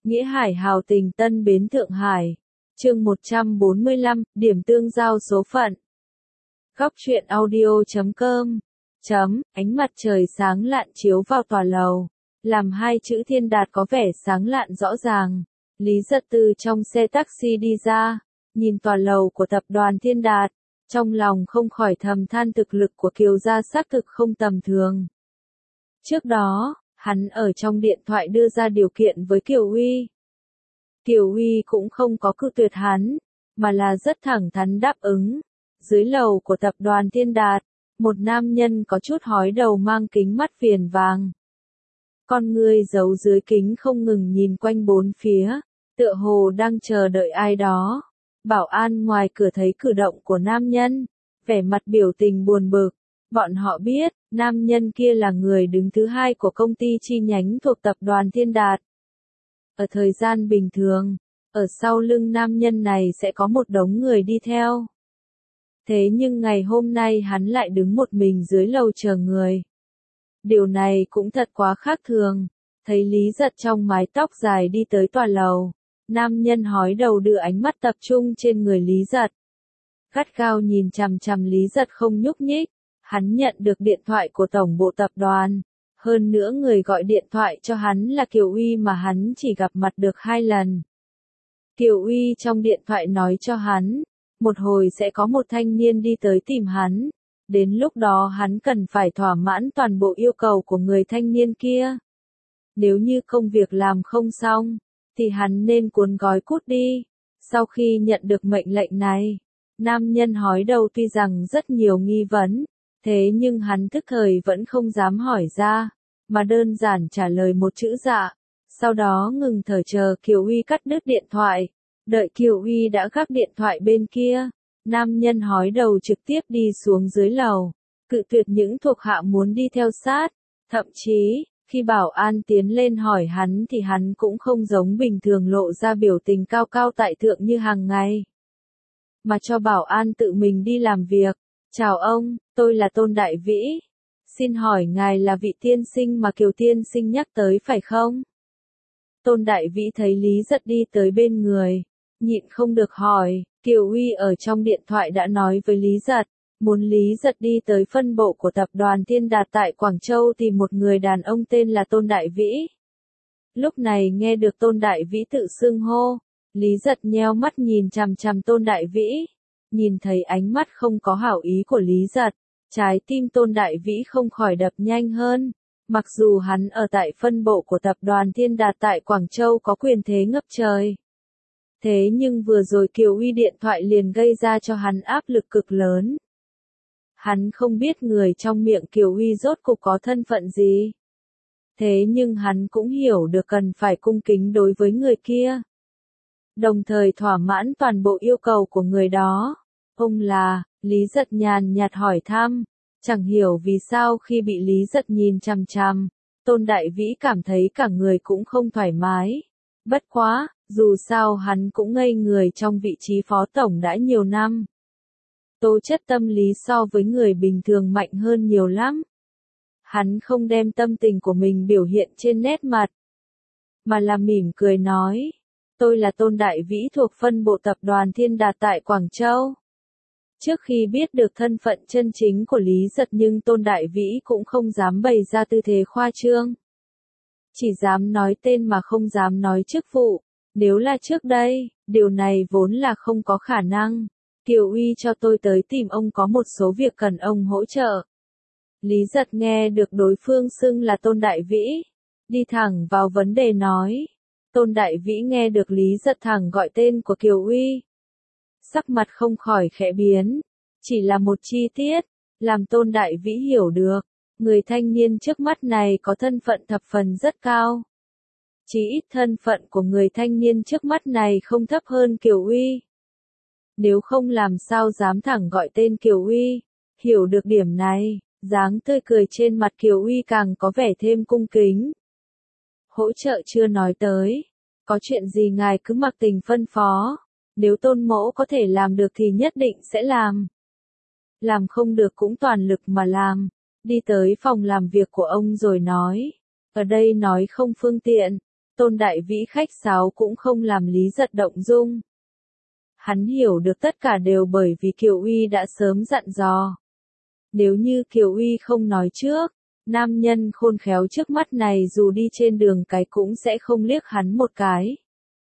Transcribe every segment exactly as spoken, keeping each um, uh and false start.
Nghĩa Hải hào tình Tân Bến Thượng Hải. Chương một trăm bốn mươi lăm, điểm tương giao số phận. Góc truyện audio chấm com. Chấm, ánh mặt trời sáng lạn chiếu vào tòa lầu, làm hai chữ Thiên Đạt có vẻ sáng lạn rõ ràng. Lý Giật từ trong xe taxi đi ra, nhìn tòa lầu của tập đoàn Thiên Đạt, trong lòng không khỏi thầm than thực lực của Kiều gia xác thực không tầm thường. Trước đó, hắn ở trong điện thoại đưa ra điều kiện với Kiều Uy. Kiều Uy cũng không có cự tuyệt hắn, mà là rất thẳng thắn đáp ứng. Dưới lầu của tập đoàn Thiên Đạt, một nam nhân có chút hói đầu mang kính mắt viền vàng. Con người giấu dưới kính không ngừng nhìn quanh bốn phía, tựa hồ đang chờ đợi ai đó. Bảo an ngoài cửa thấy cử động của nam nhân, vẻ mặt biểu tình buồn bực. Bọn họ biết, nam nhân kia là người đứng thứ hai của công ty chi nhánh thuộc tập đoàn Thiên Đạt. Ở thời gian bình thường, ở sau lưng nam nhân này sẽ có một đống người đi theo. Thế nhưng ngày hôm nay hắn lại đứng một mình dưới lầu chờ người. Điều này cũng thật quá khác thường. Thấy Lý Giật trong mái tóc dài đi tới tòa lầu, nam nhân hói đầu đưa ánh mắt tập trung trên người Lý Giật. Gắt gao nhìn chằm chằm Lý Giật không nhúc nhích. Hắn nhận được điện thoại của tổng bộ tập đoàn. Hơn nữa người gọi điện thoại cho hắn là Kiều Uy mà hắn chỉ gặp mặt được hai lần. Kiều Uy trong điện thoại nói cho hắn, một hồi sẽ có một thanh niên đi tới tìm hắn. Đến lúc đó hắn cần phải thỏa mãn toàn bộ yêu cầu của người thanh niên kia. Nếu như công việc làm không xong, thì hắn nên cuốn gói cút đi. Sau khi nhận được mệnh lệnh này, nam nhân hói đầu tuy rằng rất nhiều nghi vấn, thế nhưng hắn tức thời vẫn không dám hỏi ra, mà đơn giản trả lời một chữ dạ. Sau đó ngừng thở chờ Kiều Uy cắt đứt điện thoại. Đợi Kiều Uy đã gác điện thoại bên kia, nam nhân hói đầu trực tiếp đi xuống dưới lầu, cự tuyệt những thuộc hạ muốn đi theo sát. Thậm chí, khi bảo an tiến lên hỏi hắn thì hắn cũng không giống bình thường lộ ra biểu tình cao cao tại thượng như hàng ngày, mà cho bảo an tự mình đi làm việc. Chào ông, tôi là Tôn Đại Vĩ. Xin hỏi ngài là vị tiên sinh mà Kiều tiên sinh nhắc tới phải không? Tôn Đại Vĩ thấy Lý Giật đi tới bên người, nhịn không được hỏi. Kiều Uy ở trong điện thoại đã nói với Lý Giật, muốn Lý Giật đi tới phân bộ của tập đoàn Thiên Đạt tại Quảng Châu tìm một người đàn ông tên là Tôn Đại Vĩ. Lúc này nghe được Tôn Đại Vĩ tự xưng hô, Lý Giật nheo mắt nhìn chằm chằm Tôn Đại Vĩ. Nhìn thấy ánh mắt không có hảo ý của Lý Giật, trái tim Tôn Đại Vĩ không khỏi đập nhanh hơn. Mặc dù hắn ở tại phân bộ của tập đoàn Thiên Đạt tại Quảng Châu có quyền thế ngập trời. Thế nhưng vừa rồi Kiều Uy điện thoại liền gây ra cho hắn áp lực cực lớn. Hắn không biết người trong miệng Kiều Uy rốt cục có thân phận gì. Thế nhưng hắn cũng hiểu được cần phải cung kính đối với người kia, đồng thời thỏa mãn toàn bộ yêu cầu của người đó. Ông là, Lý Giật nhàn nhạt hỏi thăm. Chẳng hiểu vì sao khi bị Lý Giật nhìn chằm chằm, Tôn Đại Vĩ cảm thấy cả người cũng không thoải mái. Bất quá, dù sao hắn cũng ngây người trong vị trí phó tổng đã nhiều năm. Tố chất tâm lý so với người bình thường mạnh hơn nhiều lắm. Hắn không đem tâm tình của mình biểu hiện trên nét mặt, mà là mỉm cười nói. Tôi là Tôn Đại Vĩ thuộc phân bộ tập đoàn Thiên Đạt tại Quảng Châu. Trước khi biết được thân phận chân chính của Lý Giật nhưng Tôn Đại Vĩ cũng không dám bày ra tư thế khoa trương. Chỉ dám nói tên mà không dám nói chức vụ. Nếu là trước đây, điều này vốn là không có khả năng. Kiều Uy cho tôi tới tìm ông có một số việc cần ông hỗ trợ. Lý Giật nghe được đối phương xưng là Tôn Đại Vĩ, đi thẳng vào vấn đề nói. Tôn Đại Vĩ nghe được Lý Giật thẳng gọi tên của Kiều Uy, sắc mặt không khỏi khẽ biến. Chỉ là một chi tiết, làm Tôn Đại Vĩ hiểu được, người thanh niên trước mắt này có thân phận thập phần rất cao. Chỉ ít thân phận của người thanh niên trước mắt này không thấp hơn Kiều Uy. Nếu không làm sao dám thẳng gọi tên Kiều Uy. Hiểu được điểm này, dáng tươi cười trên mặt Kiều Uy càng có vẻ thêm cung kính. Hỗ trợ chưa nói tới, có chuyện gì ngài cứ mặc tình phân phó. Nếu Tôn mỗ có thể làm được thì nhất định sẽ làm. Làm không được cũng toàn lực mà làm. Đi tới phòng làm việc của ông rồi nói. Ở đây nói không phương tiện. Tôn Đại Vĩ khách sáo cũng không làm Lý Giật động dung. Hắn hiểu được tất cả đều bởi vì Kiều Uy đã sớm dặn dò. Nếu như Kiều Uy không nói trước, nam nhân khôn khéo trước mắt này dù đi trên đường cái cũng sẽ không liếc hắn một cái.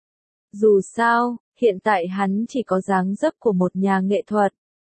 Dù sao, hiện tại hắn chỉ có dáng dấp của một nhà nghệ thuật.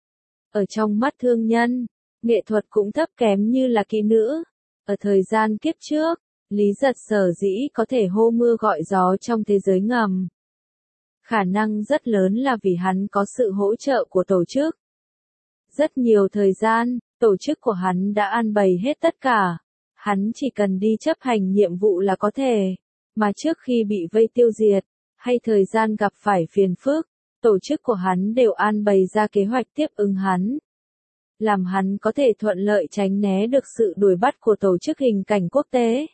Ở trong mắt thương nhân, nghệ thuật cũng thấp kém như là kỹ nữ. Ở thời gian kiếp trước, Lý Giật sở dĩ có thể hô mưa gọi gió trong thế giới ngầm. Khả năng rất lớn là vì hắn có sự hỗ trợ của tổ chức. Rất nhiều thời gian, tổ chức của hắn đã an bày hết tất cả. Hắn chỉ cần đi chấp hành nhiệm vụ là có thể. Mà trước khi bị vây tiêu diệt, hay thời gian gặp phải phiền phức, tổ chức của hắn đều an bày ra kế hoạch tiếp ứng hắn. Làm hắn có thể thuận lợi tránh né được sự đuổi bắt của tổ chức hình cảnh quốc tế.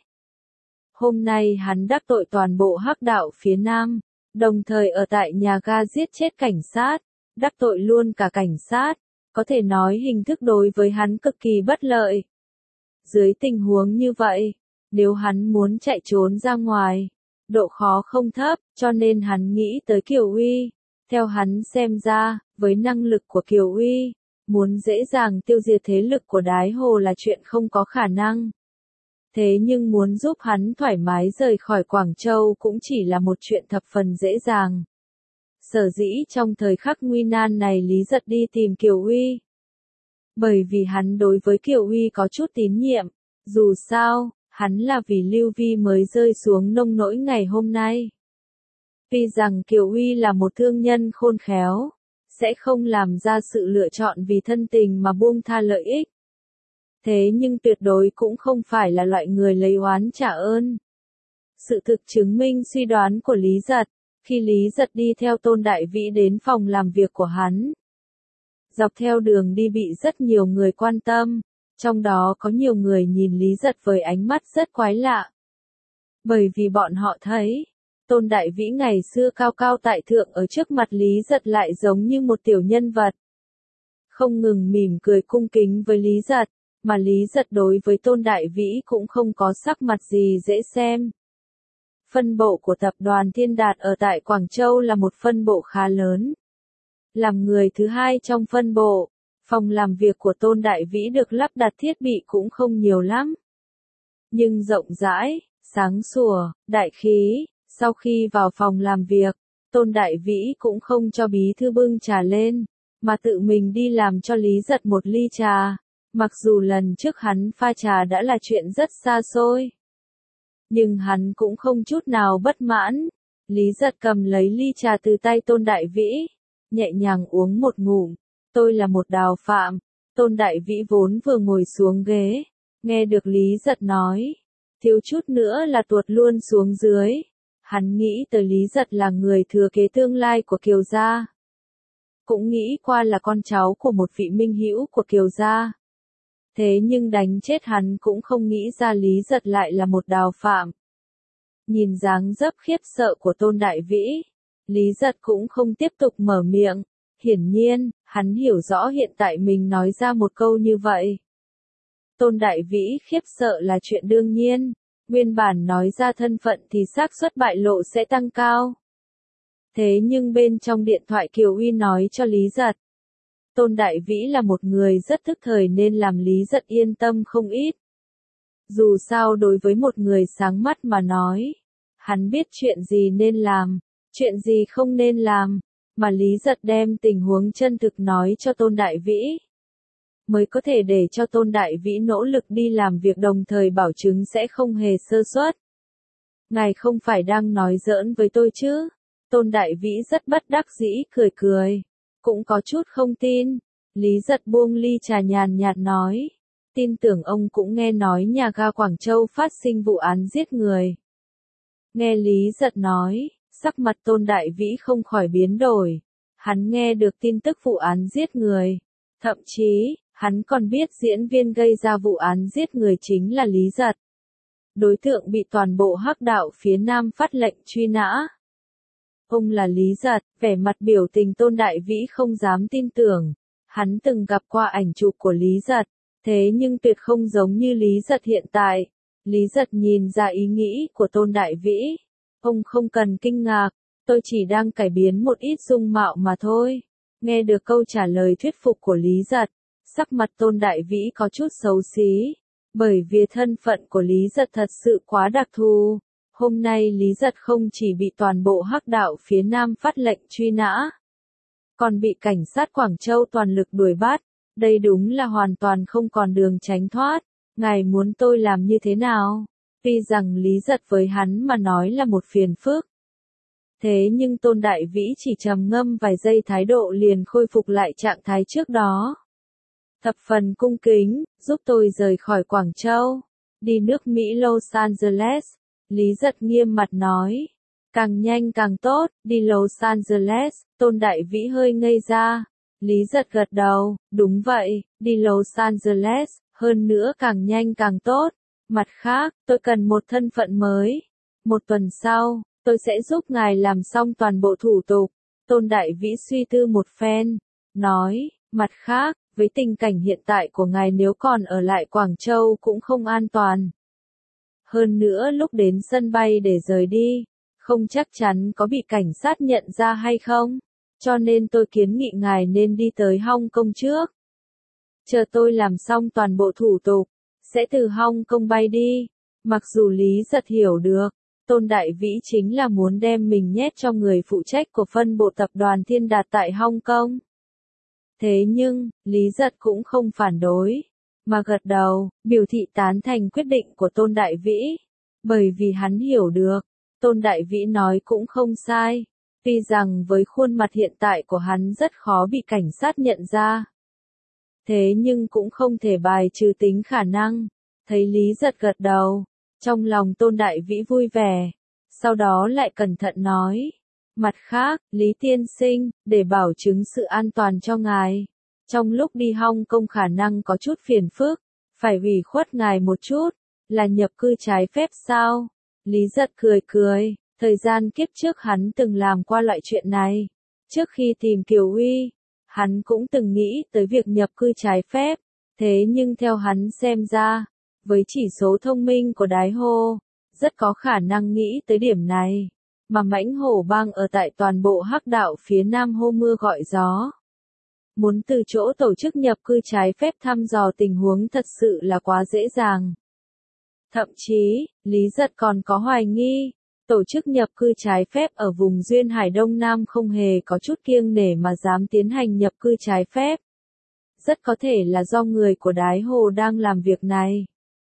Hôm nay hắn đắc tội toàn bộ hắc đạo phía Nam, đồng thời ở tại nhà ga giết chết cảnh sát, đắc tội luôn cả cảnh sát, có thể nói hình thức đối với hắn cực kỳ bất lợi. Dưới tình huống như vậy, nếu hắn muốn chạy trốn ra ngoài, độ khó không thấp, cho nên hắn nghĩ tới Kiều Uy. Theo hắn xem ra, với năng lực của Kiều Uy, muốn dễ dàng tiêu diệt thế lực của Đái Hồ là chuyện không có khả năng. Thế nhưng muốn giúp hắn thoải mái rời khỏi Quảng Châu cũng chỉ là một chuyện thập phần dễ dàng. Sở dĩ trong thời khắc nguy nan này Lý Giật đi tìm Kiều Uy. Bởi vì hắn đối với Kiều Uy có chút tín nhiệm, dù sao, hắn là vì Lưu Vi mới rơi xuống nông nỗi ngày hôm nay. Vì rằng Kiều Uy là một thương nhân khôn khéo, sẽ không làm ra sự lựa chọn vì thân tình mà buông tha lợi ích. Thế nhưng tuyệt đối cũng không phải là loại người lấy oán trả ơn. Sự thực chứng minh suy đoán của Lý Giật, khi Lý Giật đi theo Tôn Đại Vĩ đến phòng làm việc của hắn. Dọc theo đường đi bị rất nhiều người quan tâm, trong đó có nhiều người nhìn Lý Giật với ánh mắt rất quái lạ. Bởi vì bọn họ thấy, Tôn Đại Vĩ ngày xưa cao cao tại thượng ở trước mặt Lý Giật lại giống như một tiểu nhân vật. Không ngừng mỉm cười cung kính với Lý Giật, mà Lý Giật đối với Tôn Đại Vĩ cũng không có sắc mặt gì dễ xem. Phân bộ của tập đoàn Thiên Đạt ở tại Quảng Châu là một phân bộ khá lớn. Làm người thứ hai trong phân bộ, phòng làm việc của Tôn Đại Vĩ được lắp đặt thiết bị cũng không nhiều lắm. Nhưng rộng rãi, sáng sủa, đại khí. Sau khi vào phòng làm việc, Tôn Đại Vĩ cũng không cho bí thư bưng trà lên, mà tự mình đi làm cho Lý Giật một ly trà. Mặc dù lần trước hắn pha trà đã là chuyện rất xa xôi, nhưng hắn cũng không chút nào bất mãn. Lý Giật cầm lấy ly trà từ tay Tôn Đại Vĩ, nhẹ nhàng uống một ngụm. Tôi là một đào phạm. Tôn Đại Vĩ vốn vừa ngồi xuống ghế, nghe được Lý Giật nói, thiếu chút nữa là tuột luôn xuống dưới. Hắn nghĩ tới Lý Giật là người thừa kế tương lai của Kiều gia. Cũng nghĩ qua là con cháu của một vị minh hữu của Kiều gia. Thế nhưng đánh chết hắn cũng không nghĩ ra Lý Giật lại là một đào phạm. Nhìn dáng dấp khiếp sợ của Tôn Đại Vĩ, Lý Giật cũng không tiếp tục mở miệng. Hiển nhiên, hắn hiểu rõ hiện tại mình nói ra một câu như vậy. Tôn Đại Vĩ khiếp sợ là chuyện đương nhiên. Nguyên bản nói ra thân phận thì xác suất bại lộ sẽ tăng cao. Thế nhưng bên trong điện thoại Kiều Uy nói cho Lý Giật, Tôn Đại Vĩ là một người rất thức thời nên làm Lý Giật yên tâm không ít. Dù sao đối với một người sáng mắt mà nói, hắn biết chuyện gì nên làm, chuyện gì không nên làm, mà Lý Giật đem tình huống chân thực nói cho Tôn Đại Vĩ. Mới có thể để cho Tôn Đại Vĩ nỗ lực đi làm việc đồng thời bảo chứng sẽ không hề sơ suất. Ngài không phải đang nói giỡn với tôi chứ? Tôn Đại Vĩ rất bất đắc dĩ cười cười. Cũng có chút không tin. Lý Giật buông ly trà nhàn nhạt nói. Tin tưởng ông cũng nghe nói nhà ga Quảng Châu phát sinh vụ án giết người. Nghe Lý Giật nói, sắc mặt Tôn Đại Vĩ không khỏi biến đổi. Hắn nghe được tin tức vụ án giết người. Thậm chí, hắn còn biết diễn viên gây ra vụ án giết người chính là Lý Giật. Đối tượng bị toàn bộ hắc đạo phía Nam phát lệnh truy nã. Ông là Lý Giật, vẻ mặt biểu tình Tôn Đại Vĩ không dám tin tưởng. Hắn từng gặp qua ảnh chụp của Lý Giật, thế nhưng tuyệt không giống như Lý Giật hiện tại. Lý Giật nhìn ra ý nghĩ của Tôn Đại Vĩ, Ông không cần kinh ngạc, tôi chỉ đang cải biến một ít dung mạo mà thôi. Nghe được câu trả lời thuyết phục của Lý Giật, sắc mặt Tôn Đại Vĩ có chút xấu xí, bởi vì thân phận của Lý Giật thật sự quá đặc thù. Hôm nay Lý Giật không chỉ bị toàn bộ Hắc đạo phía Nam phát lệnh truy nã, còn bị cảnh sát Quảng Châu toàn lực đuổi bắt. Đây đúng là hoàn toàn không còn đường tránh thoát. Ngài muốn tôi làm như thế nào? Tuy rằng Lý Giật với hắn mà nói là một phiền phức. Thế nhưng Tôn Đại Vĩ chỉ trầm ngâm vài giây, thái độ liền khôi phục lại trạng thái trước đó. Thập phần cung kính, giúp tôi rời khỏi Quảng Châu, đi nước Mỹ Los Angeles. Lý Giật nghiêm mặt nói. Càng nhanh càng tốt, đi Los Angeles. Tôn Đại Vĩ hơi ngây ra. Lý Giật gật đầu, đúng vậy, đi Los Angeles, hơn nữa càng nhanh càng tốt. Mặt khác, tôi cần một thân phận mới. Một tuần sau, tôi sẽ giúp ngài làm xong toàn bộ thủ tục. Tôn Đại Vĩ suy tư một phen, nói, mặt khác, với tình cảnh hiện tại của ngài nếu còn ở lại Quảng Châu cũng không an toàn. Hơn nữa lúc đến sân bay để rời đi, không chắc chắn có bị cảnh sát nhận ra hay không, cho nên tôi kiến nghị ngài nên đi tới Hong Kong trước. Chờ tôi làm xong toàn bộ thủ tục, sẽ từ Hong Kong bay đi. Mặc dù Lý Giật hiểu được, Tôn Đại Vĩ chính là muốn đem mình nhét cho người phụ trách của phân bộ tập đoàn Thiên Đạt tại Hong Kong. Thế nhưng, Lý Giật cũng không phản đối, mà gật đầu, biểu thị tán thành quyết định của Tôn Đại Vĩ. Bởi vì hắn hiểu được, Tôn Đại Vĩ nói cũng không sai. Tuy rằng với khuôn mặt hiện tại của hắn rất khó bị cảnh sát nhận ra. Thế nhưng cũng không thể bài trừ tính khả năng. Thấy Lý Giật gật đầu, trong lòng Tôn Đại Vĩ vui vẻ. Sau đó lại cẩn thận nói. Mặt khác, Lý tiên sinh, để bảo chứng sự an toàn cho ngài, trong lúc đi Hong Kong khả năng có chút phiền phức, phải ủy khuất ngài một chút, là nhập cư trái phép sao? Lý Giật cười cười, thời gian kiếp trước hắn từng làm qua loại chuyện này. Trước khi tìm Kiều Uy, hắn cũng từng nghĩ tới việc nhập cư trái phép, thế nhưng theo hắn xem ra, với chỉ số thông minh của Đái Hô, rất có khả năng nghĩ tới điểm này. Mà Mãnh Hổ Bang ở tại toàn bộ Hắc đạo phía Nam hô mưa gọi gió. Muốn từ chỗ tổ chức nhập cư trái phép thăm dò tình huống thật sự là quá dễ dàng. Thậm chí, Lý Giật còn có hoài nghi, tổ chức nhập cư trái phép ở vùng Duyên Hải Đông Nam không hề có chút kiêng nể mà dám tiến hành nhập cư trái phép. Rất có thể là do người của Đái Hồ đang làm việc này.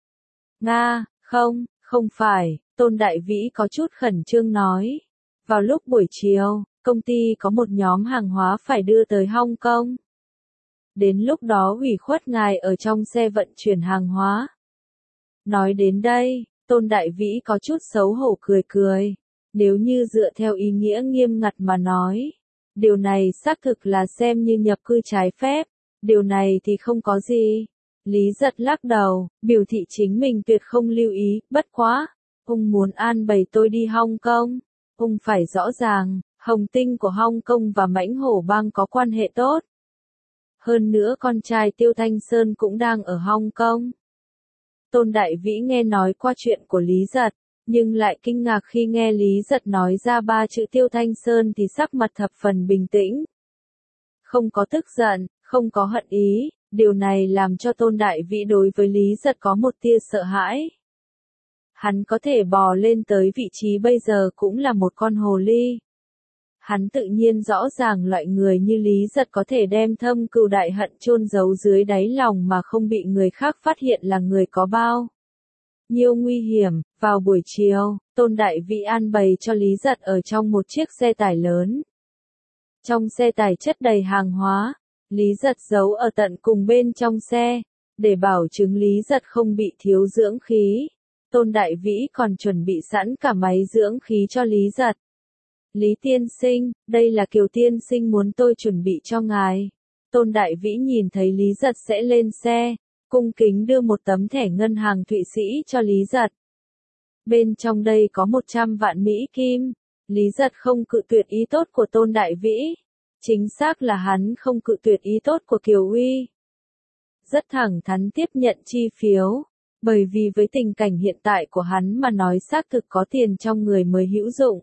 Nga, không, không phải, Tôn Đại Vĩ có chút khẩn trương nói. Vào lúc buổi chiều, công ty có một nhóm hàng hóa phải đưa tới Hong Kong. Đến lúc đó ủy khuất ngài ở trong xe vận chuyển hàng hóa. Nói đến đây, Tôn Đại Vĩ có chút xấu hổ cười cười. Nếu như dựa theo ý nghĩa nghiêm ngặt mà nói, điều này xác thực là xem như nhập cư trái phép, điều này thì không có gì. Lý Giật lắc đầu, biểu thị chính mình tuyệt không lưu ý, bất quá, ông muốn an bày tôi đi Hong Kong, ông phải rõ ràng, Hồng Tinh của Hong Kong và Mãnh Hổ Bang có quan hệ tốt. Hơn nữa con trai Tiêu Thanh Sơn cũng đang ở Hong Kong. Tôn Đại Vĩ nghe nói qua chuyện của Lý Giật, nhưng lại kinh ngạc khi nghe Lý Giật nói ra ba chữ Tiêu Thanh Sơn thì sắc mặt thập phần bình tĩnh. Không có tức giận, không có hận ý, điều này làm cho Tôn Đại Vĩ đối với Lý Giật có một tia sợ hãi. Hắn có thể bò lên tới vị trí bây giờ cũng là một con hồ ly. Hắn tự nhiên rõ ràng loại người như Lý Giật có thể đem thâm cừu đại hận chôn giấu dưới đáy lòng mà không bị người khác phát hiện là người có bao nhiêu nguy hiểm. Vào buổi chiều, Tôn Đại Vĩ an bày cho Lý Giật ở trong một chiếc xe tải lớn. Trong xe tải chất đầy hàng hóa, Lý Giật giấu ở tận cùng bên trong xe, để bảo chứng Lý Giật không bị thiếu dưỡng khí. Tôn Đại Vĩ còn chuẩn bị sẵn cả máy dưỡng khí cho Lý Giật. Lý tiên sinh, đây là Kiều tiên sinh muốn tôi chuẩn bị cho ngài. Tôn Đại Vĩ nhìn thấy Lý Giật sẽ lên xe, cung kính đưa một tấm thẻ ngân hàng Thụy Sĩ cho Lý Giật. Bên trong đây có một trăm vạn Mỹ Kim. Lý Giật không cự tuyệt ý tốt của Tôn Đại Vĩ. Chính xác là hắn không cự tuyệt ý tốt của Kiều Uy. Rất thẳng thắn tiếp nhận chi phiếu. Bởi vì với tình cảnh hiện tại của hắn mà nói xác thực có tiền trong người mới hữu dụng.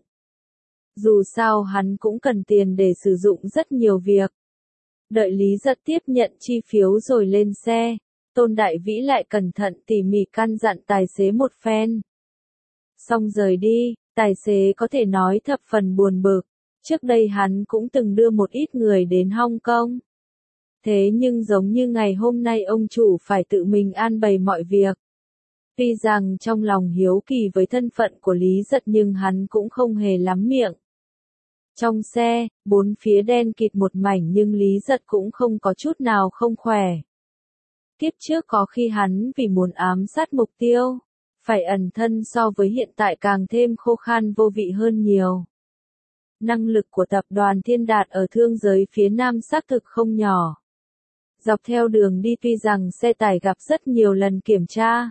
Dù sao hắn cũng cần tiền để sử dụng rất nhiều việc. Đợi Lý Giật tiếp nhận chi phiếu rồi lên xe, Tôn Đại Vĩ lại cẩn thận tỉ mỉ căn dặn tài xế một phen. Xong rời đi, tài xế có thể nói thập phần buồn bực, trước đây hắn cũng từng đưa một ít người đến Hong Kong. Thế nhưng giống như ngày hôm nay ông chủ phải tự mình an bày mọi việc. Tuy rằng trong lòng hiếu kỳ với thân phận của Lý Giật nhưng hắn cũng không hề lắm miệng. Trong xe, bốn phía đen kịt một mảnh nhưng Lý Giật cũng không có chút nào không khỏe. Kiếp trước có khi hắn vì muốn ám sát mục tiêu, phải ẩn thân so với hiện tại càng thêm khô khan vô vị hơn nhiều. Năng lực của tập đoàn Thiên Đạt ở thương giới phía Nam xác thực không nhỏ. Dọc theo đường đi tuy rằng xe tải gặp rất nhiều lần kiểm tra.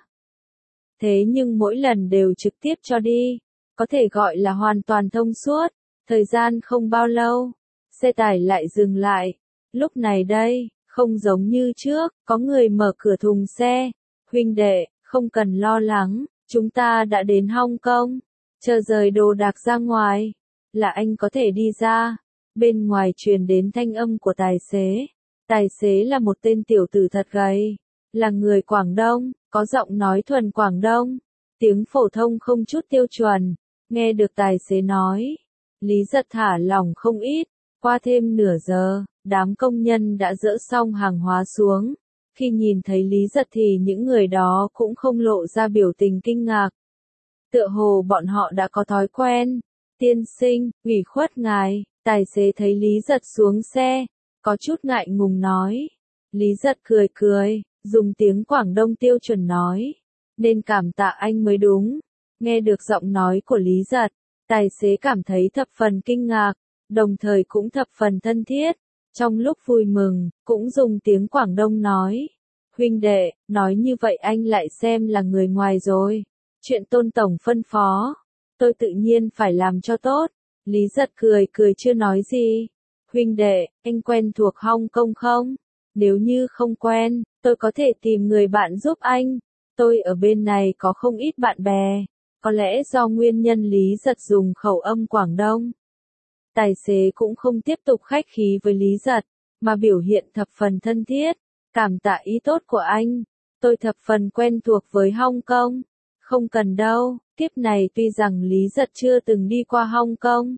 Thế nhưng mỗi lần đều trực tiếp cho đi, có thể gọi là hoàn toàn thông suốt. Thời gian không bao lâu, xe tải lại dừng lại. Lúc này đây, không giống như trước, có người mở cửa thùng xe. Huynh đệ, không cần lo lắng, chúng ta đã đến Hong Kong. Chờ rời đồ đạc ra ngoài, là anh có thể đi ra. Bên ngoài truyền đến thanh âm của tài xế. Tài xế là một tên tiểu tử thật gầy, là người Quảng Đông, có giọng nói thuần Quảng Đông, tiếng phổ thông không chút tiêu chuẩn. Nghe được tài xế nói, Lý Giật thả lỏng không ít. Qua thêm nửa giờ, đám công nhân đã dỡ xong hàng hóa xuống. Khi nhìn thấy Lý Giật thì những người đó cũng không lộ ra biểu tình kinh ngạc. Tựa hồ bọn họ đã có thói quen. Tiên sinh, ủy khuất ngài. Tài xế thấy Lý Giật xuống xe, có chút ngại ngùng nói. Lý Giật cười cười, dùng tiếng Quảng Đông tiêu chuẩn nói. Nên cảm tạ anh mới đúng. Nghe được giọng nói của Lý Giật, tài xế cảm thấy thập phần kinh ngạc, đồng thời cũng thập phần thân thiết. Trong lúc vui mừng, cũng dùng tiếng Quảng Đông nói. Huynh đệ, nói như vậy anh lại xem là người ngoài rồi. Chuyện Tôn tổng phân phó, tôi tự nhiên phải làm cho tốt. Lý Giật cười cười chưa nói gì. Huynh đệ, anh quen thuộc Hong Kong không? Nếu như không quen, tôi có thể tìm người bạn giúp anh. Tôi ở bên này có không ít bạn bè. Có lẽ do nguyên nhân Lý Giật dùng khẩu âm Quảng Đông. Tài xế cũng không tiếp tục khách khí với Lý Giật, mà biểu hiện thập phần thân thiết. Cảm tạ ý tốt của anh. Tôi thập phần quen thuộc với Hong Kong. Không cần đâu, kiếp này tuy rằng Lý Giật chưa từng đi qua Hong Kong.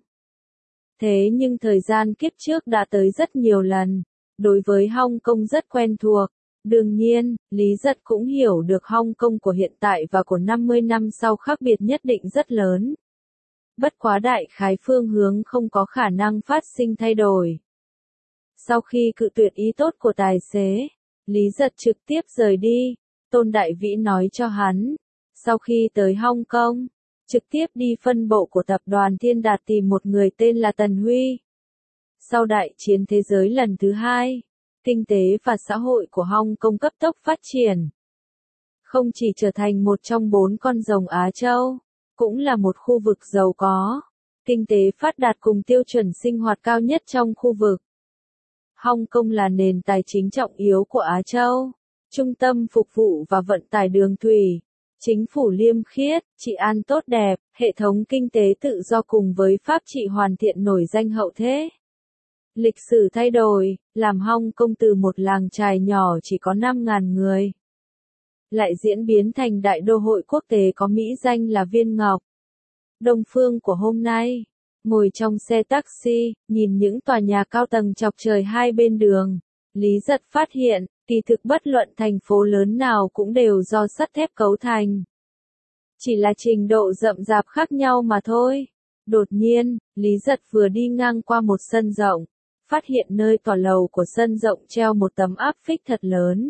Thế nhưng thời gian kiếp trước đã tới rất nhiều lần. Đối với Hong Kong rất quen thuộc. Đương nhiên, Lý Giật cũng hiểu được Hong Kong của hiện tại và của năm mươi năm sau khác biệt nhất định rất lớn. Bất quá đại khái phương hướng không có khả năng phát sinh thay đổi. Sau khi cự tuyệt ý tốt của tài xế, Lý Giật trực tiếp rời đi. Tôn Đại Vĩ nói cho hắn, sau khi tới Hong Kong, trực tiếp đi phân bộ của tập đoàn Thiên Đạt tìm một người tên là Tần Huy. Sau đại chiến thế giới lần thứ hai, kinh tế và xã hội của Hong Kong cấp tốc phát triển. Không chỉ trở thành một trong bốn con rồng Á Châu, cũng là một khu vực giàu có, kinh tế phát đạt cùng tiêu chuẩn sinh hoạt cao nhất trong khu vực. Hong Kong là nền tài chính trọng yếu của Á Châu, trung tâm phục vụ và vận tải đường thủy, chính phủ liêm khiết, trị an tốt đẹp, hệ thống kinh tế tự do cùng với pháp trị hoàn thiện nổi danh hậu thế. Lịch sử thay đổi, làm Hong Kong từ một làng chài nhỏ chỉ có năm nghìn người. Lại diễn biến thành đại đô hội quốc tế có mỹ danh là Viên Ngọc. Đông phương của hôm nay, ngồi trong xe taxi, nhìn những tòa nhà cao tầng chọc trời hai bên đường. Lý Giật phát hiện, kỳ thực bất luận thành phố lớn nào cũng đều do sắt thép cấu thành. Chỉ là trình độ rậm rạp khác nhau mà thôi. Đột nhiên, Lý Giật vừa đi ngang qua một sân rộng, phát hiện nơi tòa lầu của sân rộng treo một tấm áp phích thật lớn.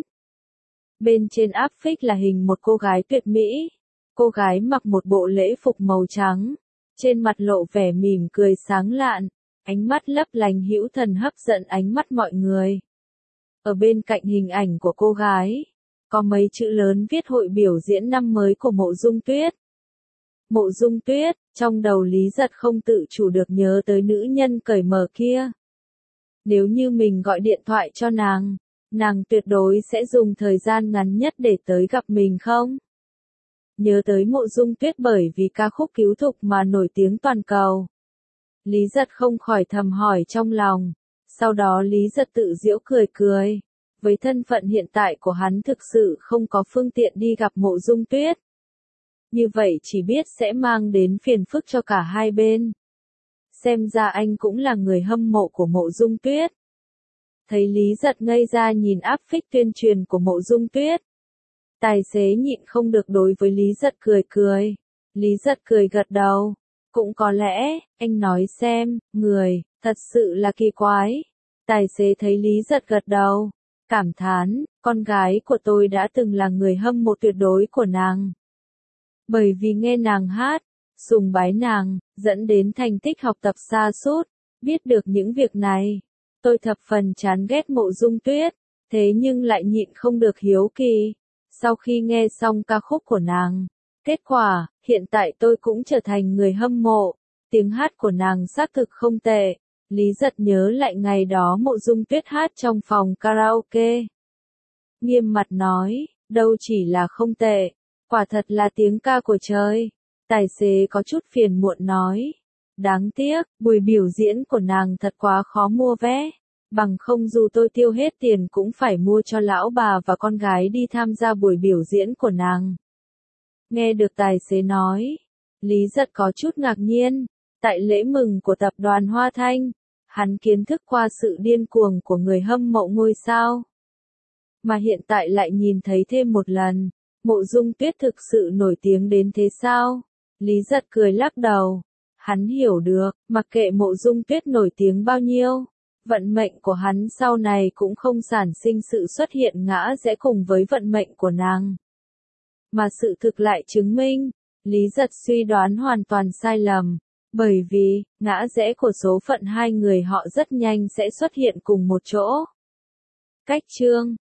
Bên trên áp phích là hình một cô gái tuyệt mỹ. Cô gái mặc một bộ lễ phục màu trắng, trên mặt lộ vẻ mỉm cười sáng lạn, ánh mắt lấp lánh hữu thần hấp dẫn ánh mắt mọi người. Ở bên cạnh hình ảnh của cô gái, có mấy chữ lớn viết hội biểu diễn năm mới của Mộ Dung Tuyết. Mộ Dung Tuyết, trong đầu Lý Giật không tự chủ được nhớ tới nữ nhân cởi mở kia. Nếu như mình gọi điện thoại cho nàng, nàng tuyệt đối sẽ dùng thời gian ngắn nhất để tới gặp mình không? nhớ tới Mộ Dung Tuyết bởi vì ca khúc cứu thục mà nổi tiếng toàn cầu. Lý Giật không khỏi thầm hỏi trong lòng, sau đó Lý Giật tự giễu cười cười. Với thân phận hiện tại của hắn thực sự không có phương tiện đi gặp Mộ Dung Tuyết. Như vậy chỉ biết sẽ mang đến phiền phức cho cả hai bên. Xem ra anh cũng là người hâm mộ của Mộ Dung Tuyết. Thấy Lý Giật ngây ra nhìn áp phích tuyên truyền của Mộ Dung Tuyết. Tài xế nhịn không được đối với Lý Giật cười cười. Lý Giật cười gật đầu. Cũng có lẽ, anh nói xem, người, thật sự là kỳ quái. Tài xế thấy Lý Giật gật đầu. Cảm thán, con gái của tôi đã từng là người hâm mộ tuyệt đối của nàng. Bởi vì nghe nàng hát, sùng bái nàng, dẫn đến thành tích học tập sa sút, biết được những việc này. Tôi thập phần chán ghét Mộ Dung Tuyết, thế nhưng lại nhịn không được hiếu kỳ. Sau khi nghe xong ca khúc của nàng, kết quả, hiện tại tôi cũng trở thành người hâm mộ. Tiếng hát của nàng xác thực không tệ. Lý Giật nhớ lại ngày đó Mộ Dung Tuyết hát trong phòng karaoke. Nghiêm mặt nói, đâu chỉ là không tệ, quả thật là tiếng ca của trời. Tài xế có chút phiền muộn nói, đáng tiếc, buổi biểu diễn của nàng thật quá khó mua vé. Bằng không dù tôi tiêu hết tiền cũng phải mua cho lão bà và con gái đi tham gia buổi biểu diễn của nàng. Nghe được tài xế nói, Lý Giật có chút ngạc nhiên. Tại lễ mừng của tập đoàn Hoa Thanh, hắn kiến thức qua sự điên cuồng của người hâm mộ ngôi sao. Mà hiện tại lại nhìn thấy thêm một lần, Mộ Dung Tuyết thực sự nổi tiếng đến thế sao? Lý Giật cười lắc đầu. Hắn hiểu được, mặc kệ Mộ Dung Tuyết nổi tiếng bao nhiêu, vận mệnh của hắn sau này cũng không sản sinh sự xuất hiện ngã rẽ cùng với vận mệnh của nàng. Mà sự thực lại chứng minh, Lý Giật suy đoán hoàn toàn sai lầm. Bởi vì, ngã rẽ của số phận hai người họ rất nhanh sẽ xuất hiện cùng một chỗ. Cách chương